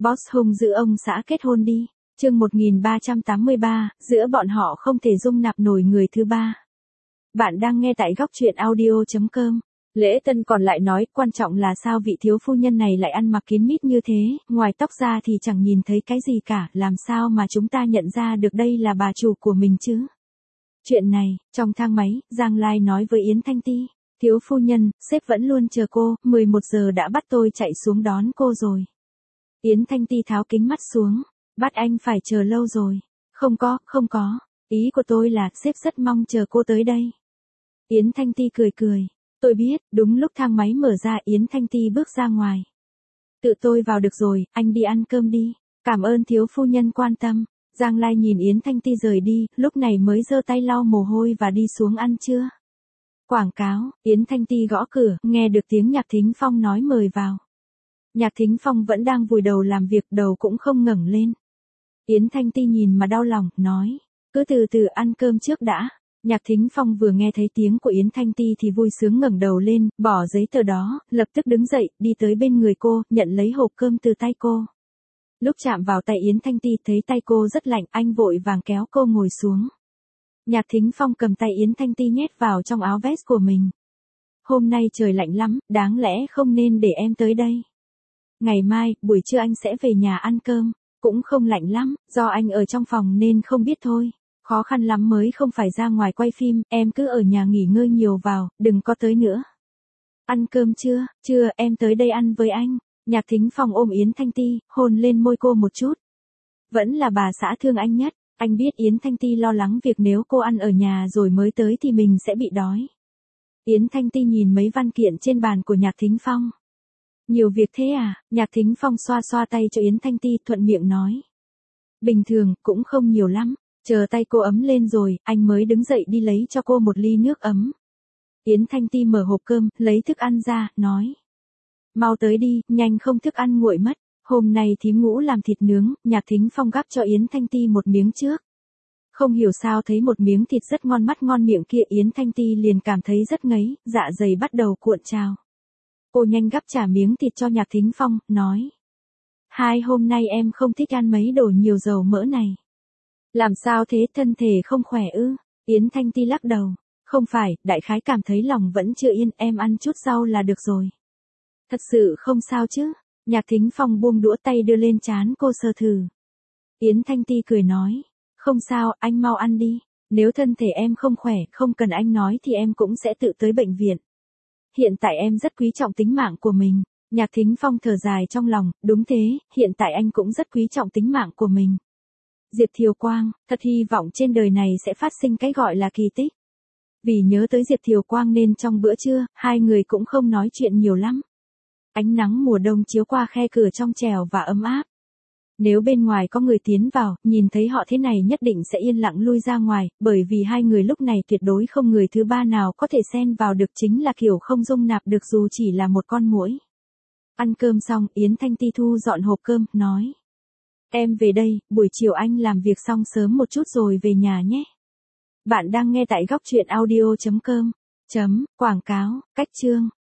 Boss Hung giữ ông xã kết hôn đi. Chương 1383, giữa bọn họ không thể dung nạp nổi người thứ ba. Bạn đang nghe tại góc truyện audio.com. Lễ Tân còn lại nói, quan trọng là sao vị thiếu phu nhân này lại ăn mặc kín mít như thế, ngoài tóc ra thì chẳng nhìn thấy cái gì cả, làm sao mà chúng ta nhận ra được đây là bà chủ của mình chứ? Chuyện này, trong thang máy, Giang Lai nói với Yến Thanh Ti, thiếu phu nhân, sếp vẫn luôn chờ cô, 11 giờ đã bắt tôi chạy xuống đón cô rồi. Yến Thanh Ti tháo kính mắt xuống, bắt anh phải chờ lâu rồi. Không có, ý của tôi là sếp rất mong chờ cô tới đây. Yến Thanh Ti cười. Tôi biết, đúng lúc thang máy mở ra Yến Thanh Ti bước ra ngoài. Tự tôi vào được rồi, anh đi ăn cơm đi. Cảm ơn thiếu phu nhân quan tâm. Giang Lai nhìn Yến Thanh Ti rời đi, lúc này mới giơ tay lau mồ hôi và đi xuống ăn trưa. Quảng cáo, Yến Thanh Ti gõ cửa, nghe được tiếng Nhạc Thính Phong nói mời vào. Nhạc Thính Phong vẫn đang vùi đầu làm việc, đầu cũng không ngẩng lên. Yến Thanh Ti nhìn mà đau lòng, nói, cứ từ từ ăn cơm trước đã. Nhạc Thính Phong vừa nghe thấy tiếng của Yến Thanh Ti thì vui sướng ngẩng đầu lên, bỏ giấy tờ đó, lập tức đứng dậy, đi tới bên người cô, nhận lấy hộp cơm từ tay cô. Lúc chạm vào tay Yến Thanh Ti thấy tay cô rất lạnh, anh vội vàng kéo cô ngồi xuống. Nhạc Thính Phong cầm tay Yến Thanh Ti nhét vào trong áo vest của mình. Hôm nay trời lạnh lắm, đáng lẽ không nên để em tới đây. Ngày mai, buổi trưa anh sẽ về nhà ăn cơm, cũng không lạnh lắm, do anh ở trong phòng nên không biết thôi. Khó khăn lắm mới không phải ra ngoài quay phim, em cứ ở nhà nghỉ ngơi nhiều vào, đừng có tới nữa. Ăn cơm chưa? Chưa, em tới đây ăn với anh. Nhạc Thính Phong ôm Yến Thanh Ti, hôn lên môi cô một chút. Vẫn là bà xã thương anh nhất, anh biết Yến Thanh Ti lo lắng việc nếu cô ăn ở nhà rồi mới tới thì mình sẽ bị đói. Yến Thanh Ti nhìn mấy văn kiện trên bàn của Nhạc Thính Phong. Nhiều việc thế à? Nhạc Thính Phong xoa tay cho Yến Thanh Ti, thuận miệng nói. Bình thường, cũng không nhiều lắm. Chờ tay cô ấm lên rồi, anh mới đứng dậy đi lấy cho cô một ly nước ấm. Yến Thanh Ti mở hộp cơm, lấy thức ăn ra, nói. Mau tới đi, nhanh không thức ăn nguội mất. Hôm nay thím Ngũ làm thịt nướng, Nhạc Thính Phong gắp cho Yến Thanh Ti một miếng trước. Không hiểu sao thấy một miếng thịt rất ngon mắt ngon miệng kia Yến Thanh Ti liền cảm thấy rất ngấy, dạ dày bắt đầu cuộn trào. Cô nhanh gắp trả miếng thịt cho Nhạc Thính Phong, nói. Hôm nay em không thích ăn mấy đồ nhiều dầu mỡ này. Làm sao thế, thân thể không khỏe ư? Yến Thanh Ti lắc đầu. Không phải, đại khái cảm thấy lòng vẫn chưa yên, em ăn chút rau là được rồi. Thật sự không sao chứ? Nhạc Thính Phong buông đũa tay đưa lên trán cô sờ thử. Yến Thanh Ti cười nói. Không sao, anh mau ăn đi. Nếu thân thể em không khỏe, không cần anh nói thì em cũng sẽ tự tới bệnh viện. Hiện tại em rất quý trọng tính mạng của mình. Nhạc Thính Phong thở dài trong lòng, đúng thế, hiện tại anh cũng rất quý trọng tính mạng của mình. Diệp Thiều Quang, thật hy vọng trên đời này sẽ phát sinh cái gọi là kỳ tích. Vì nhớ tới Diệp Thiều Quang nên trong bữa trưa, hai người cũng không nói chuyện nhiều lắm. Ánh nắng mùa đông chiếu qua khe cửa trong trẻo và ấm áp. Nếu bên ngoài có người tiến vào, nhìn thấy họ thế này nhất định sẽ yên lặng lui ra ngoài, bởi vì hai người lúc này tuyệt đối không người thứ ba nào có thể xen vào được, chính là kiểu không dung nạp được dù chỉ là một con muỗi. Ăn cơm xong, Yến Thanh Ti thu dọn hộp cơm, nói. Em về đây, buổi chiều anh làm việc xong sớm một chút rồi về nhà nhé. Bạn đang nghe tại góc truyện audio.com. Quảng cáo, cách chương.